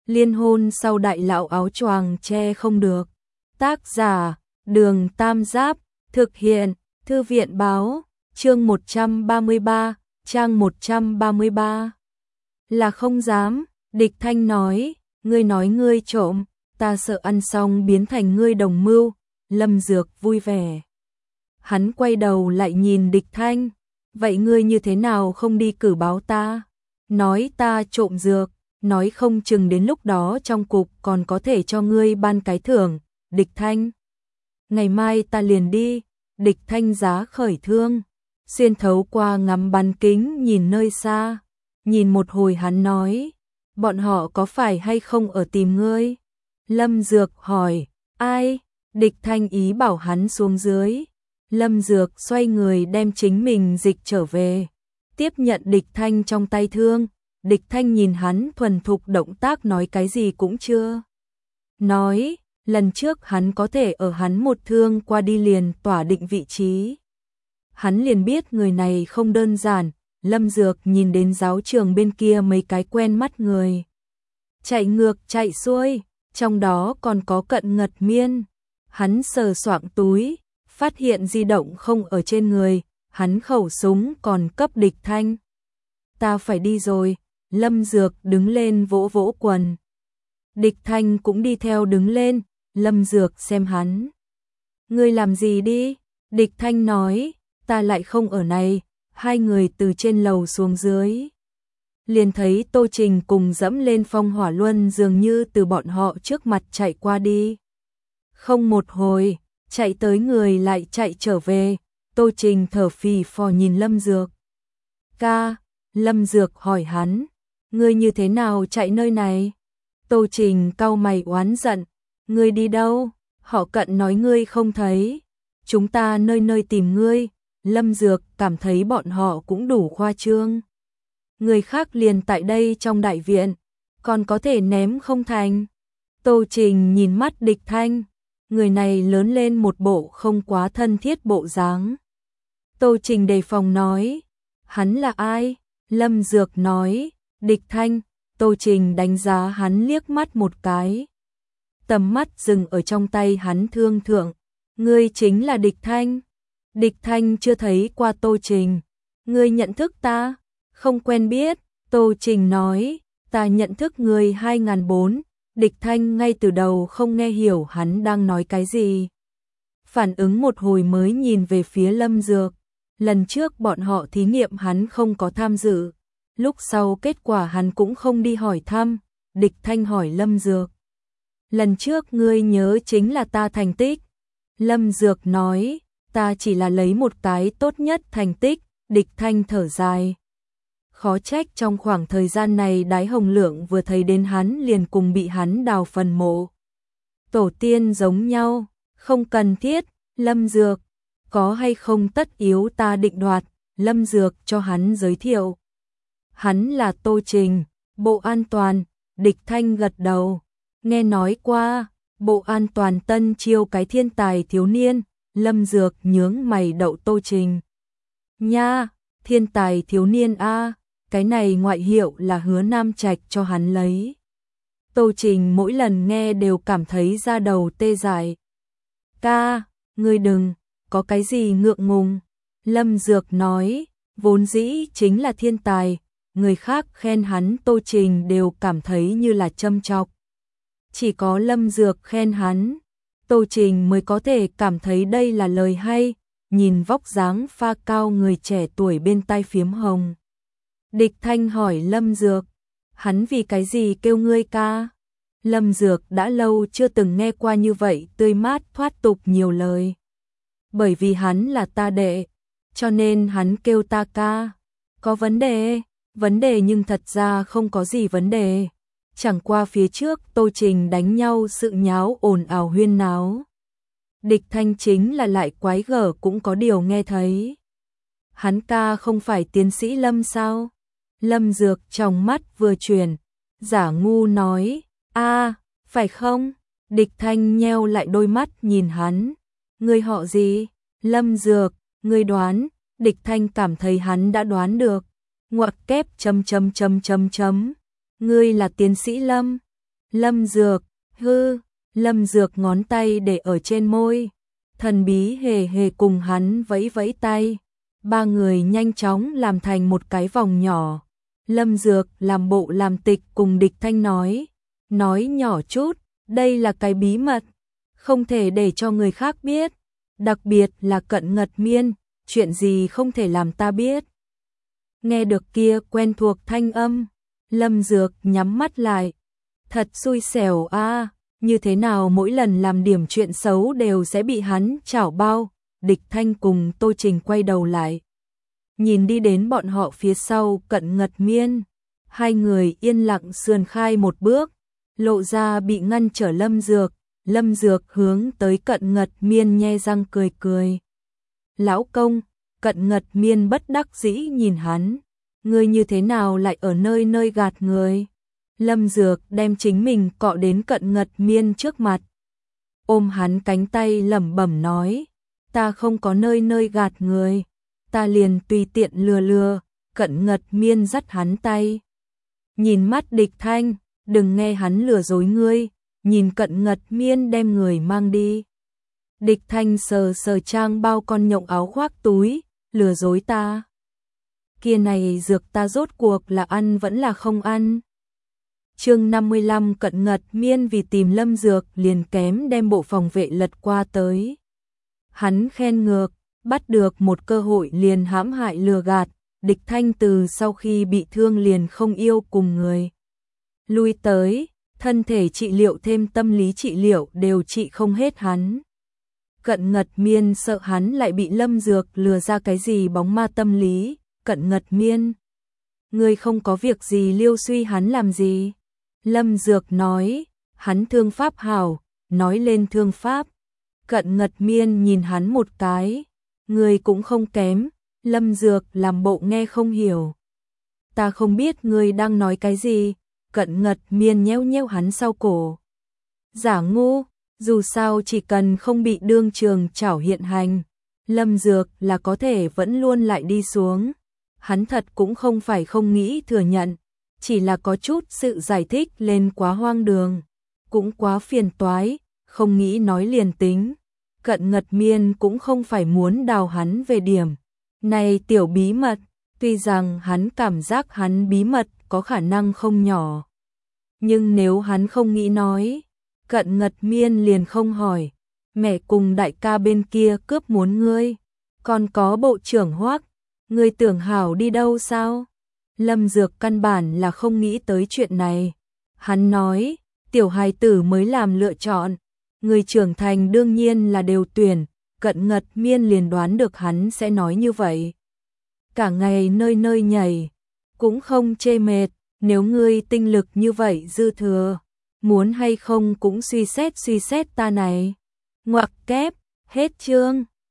Liên hôn sau đại lão áo choàng che không được. Tác giả, Đường Tam Giáp, thực hiện, Thư viện báo, chương 133, trang 133. Là không dám, Địch Thanh nói ngươi trộm, ta sợ ăn xong biến thành ngươi đồng mưu. Lâm Dược vui vẻ. Hắn quay đầu lại nhìn Địch Thanh, vậy ngươi như thế nào không đi cử báo ta? Nói ta trộm dược, nói không chừng đến lúc đó trong cục còn có thể cho ngươi ban cái thưởng. Địch Thanh, ngày mai ta liền đi. Địch Thanh giá khởi thương, xuyên thấu qua ngắm bắn kính nhìn nơi xa, nhìn một hồi hắn nói, bọn họ có phải hay không ở tìm ngươi? Lâm Dược hỏi, ai? Địch Thanh ý bảo hắn xuống dưới. Lâm Dược xoay người đem chính mình dịch trở về, tiếp nhận Địch Thanh trong tay thương. Địch Thanh nhìn hắn thuần thục động tác nói cái gì cũng chưa nói, lần trước hắn có thể ở hắn một thương qua đi liền tỏa định vị trí. Hắn liền biết người này không đơn giản. Lâm Dược nhìn đến giáo trường bên kia mấy cái quen mắt người. Chạy ngược chạy xuôi, trong đó còn có Cận Ngật Miên. Hắn sờ soạng túi, phát hiện di động không ở trên người, hắn khẩu súng còn cấp Địch Thanh. Ta phải đi rồi. Lâm Dược đứng lên vỗ vỗ quần. Địch Thanh cũng đi theo đứng lên. Lâm Dược xem hắn. Ngươi làm gì đi? Địch Thanh nói, ta lại không ở này. Hai người từ trên lầu xuống dưới, liền thấy Tô Trình cùng dẫm lên phong hỏa luân dường như từ bọn họ trước mặt chạy qua đi. Không một hồi, chạy tới người lại chạy trở về. Tô Trình thở phì phò nhìn Lâm Dược. Ca, Lâm Dược hỏi hắn, ngươi như thế nào chạy nơi này? Tô Trình cau mày oán giận, ngươi đi đâu? Họ Cận nói ngươi không thấy, chúng ta nơi nơi tìm ngươi. Lâm Dược cảm thấy bọn họ cũng đủ khoa trương. Người khác liền tại đây trong đại viện, còn có thể ném không thành. Tô Trình nhìn mắt Địch Thanh, người này lớn lên một bộ không quá thân thiết bộ dáng. Tô Trình đề phòng nói, hắn là ai? Lâm Dược nói, Địch Thanh. Tô Trình đánh giá hắn liếc mắt một cái, tầm mắt dừng ở trong tay hắn thương thượng. Ngươi chính là Địch Thanh? Địch Thanh chưa thấy qua Tô Trình. Ngươi nhận thức ta? Không quen biết. Tô Trình nói, ta nhận thức ngươi 2004. Địch Thanh ngay từ đầu không nghe hiểu hắn đang nói cái gì. Phản ứng một hồi mới nhìn về phía Lâm Dược. Lần trước bọn họ thí nghiệm hắn không có tham dự. Lúc sau kết quả hắn cũng không đi hỏi thăm. Địch Thanh hỏi Lâm Dược, lần trước ngươi nhớ chính là ta thành tích? Lâm Dược nói, ta chỉ là lấy một cái tốt nhất thành tích. Địch Thanh thở dài. Khó trách trong khoảng thời gian này Đái Hồng Lượng vừa thấy đến hắn liền cùng bị hắn đào phần mộ. Tổ tiên giống nhau, không cần thiết. Lâm Dược, có hay không tất yếu ta định đoạt. Lâm Dược cho hắn giới thiệu. Hắn là Tô Trình, Bộ An toàn. Địch Thanh gật đầu. Nghe nói qua, Bộ An toàn tân chiêu cái thiên tài thiếu niên. Lâm Dược nhướng mày đậu Tô Trình. Nha, thiên tài thiếu niên a, cái này ngoại hiệu là Hứa Nam Trạch cho hắn lấy. Tô Trình mỗi lần nghe đều cảm thấy da đầu tê dại. Ca, ngươi đừng, có cái gì ngượng ngùng. Lâm Dược nói, vốn dĩ chính là thiên tài, người khác khen hắn Tô Trình đều cảm thấy như là châm chọc. Chỉ có Lâm Dược khen hắn, Tô Trình mới có thể cảm thấy đây là lời hay. Nhìn vóc dáng pha cao người trẻ tuổi bên tai phiếm hồng. Địch Thanh hỏi Lâm Dược, hắn vì cái gì kêu ngươi ca? Lâm Dược đã lâu chưa từng nghe qua như vậy tươi mát thoát tục nhiều lời. Bởi vì hắn là ta đệ, cho nên hắn kêu ta ca. Có vấn đề nhưng thật ra không có gì vấn đề. Chẳng qua phía trước Tô Trình đánh nhau sự nháo ồn ào huyên náo. Địch Thanh chính là lại quái gở cũng có điều nghe thấy. Hắn ca không phải tiến sĩ Lâm sao? Lâm Dược trong mắt vừa chuyển, giả ngu nói, a, phải không? Địch Thanh nheo lại đôi mắt nhìn hắn. Ngươi họ gì? Lâm Dược, ngươi đoán. Địch Thanh cảm thấy hắn đã đoán được. Ngoặc kép ... Ngươi là tiến sĩ Lâm. Lâm Dược, hư, Lâm Dược ngón tay để ở trên môi, thần bí hề hề cùng hắn vẫy vẫy tay. Ba người nhanh chóng làm thành một cái vòng nhỏ. Lâm Dược làm bộ làm tịch cùng Địch Thanh nói nhỏ chút, đây là cái bí mật, không thể để cho người khác biết, đặc biệt là Cận Ngật Miên, chuyện gì không thể làm ta biết. Nghe được kia quen thuộc thanh âm, Lâm Dược nhắm mắt lại, thật xui xẻo a, như thế nào mỗi lần làm điểm chuyện xấu đều sẽ bị hắn chảo bao. Địch Thanh cùng Tô Trình quay đầu lại, nhìn đi đến bọn họ phía sau Cận Ngật Miên, hai người yên lặng sườn khai một bước, lộ ra bị ngăn trở Lâm Dược. Lâm Dược hướng tới Cận Ngật Miên nhe răng cười cười. Lão công, Cận Ngật Miên bất đắc dĩ nhìn hắn, ngươi như thế nào lại ở nơi nơi gạt người? Lâm Dược đem chính mình cọ đến Cận Ngật Miên trước mặt, ôm hắn cánh tay lẩm bẩm nói, ta không có nơi nơi gạt người, ta liền tùy tiện lừa lừa. Cận Ngật Miên dắt hắn tay, nhìn mắt Địch Thanh, đừng nghe hắn lừa dối ngươi, nhìn Cận Ngật Miên đem người mang đi. Địch Thanh sờ sờ trang bao con nhộng áo khoác túi, lừa dối ta. Kia này dược ta rốt cuộc là ăn vẫn là không ăn. Chương 55 Cận Ngật Miên vì tìm Lâm Dược liền kém đem bộ phòng vệ lật qua tới. Hắn khen ngược, bắt được một cơ hội liền hãm hại lừa gạt. Địch Thanh từ sau khi bị thương liền không yêu cùng người lui tới, thân thể trị liệu thêm tâm lý trị liệu đều trị không hết hắn. Cận Ngật Miên sợ hắn lại bị Lâm Dược lừa ra cái gì bóng ma tâm lý. Cận Ngật Miên, ngươi không có việc gì liêu suy hắn làm gì? Lâm Dược nói, hắn thương pháp hảo, nói lên thương pháp. Cận Ngật Miên nhìn hắn một cái, ngươi cũng không kém. Lâm Dược làm bộ nghe không hiểu. Ta không biết ngươi đang nói cái gì. Cận Ngật Miên nhéo nhéo hắn sau cổ. Giả ngu, dù sao chỉ cần không bị đương trường chảo hiện hành, Lâm Dược là có thể vẫn luôn lại đi xuống. Hắn thật cũng không phải không nghĩ thừa nhận, chỉ là có chút sự giải thích lên quá hoang đường, cũng quá phiền toái, không nghĩ nói liền tính. Cận Ngật Miên cũng không phải muốn đào hắn về điểm này tiểu bí mật, tuy rằng hắn cảm giác hắn bí mật có khả năng không nhỏ. Nhưng nếu hắn không nghĩ nói, Cận Ngật Miên liền không hỏi, mẹ cùng đại ca bên kia cướp muốn ngươi, còn có bộ trưởng Hoắc, ngươi tưởng hảo đi đâu sao? Lâm Dược căn bản là không nghĩ tới chuyện này. Hắn nói, tiểu hài tử mới làm lựa chọn, người trưởng thành đương nhiên là đều tuyển. Cận Ngật Miên liền đoán được hắn sẽ nói như vậy. Cả ngày nơi nơi nhảy, cũng không chê mệt, nếu ngươi tinh lực như vậy dư thừa, muốn hay không cũng suy xét ta này. Ngoặc kép, hết chương.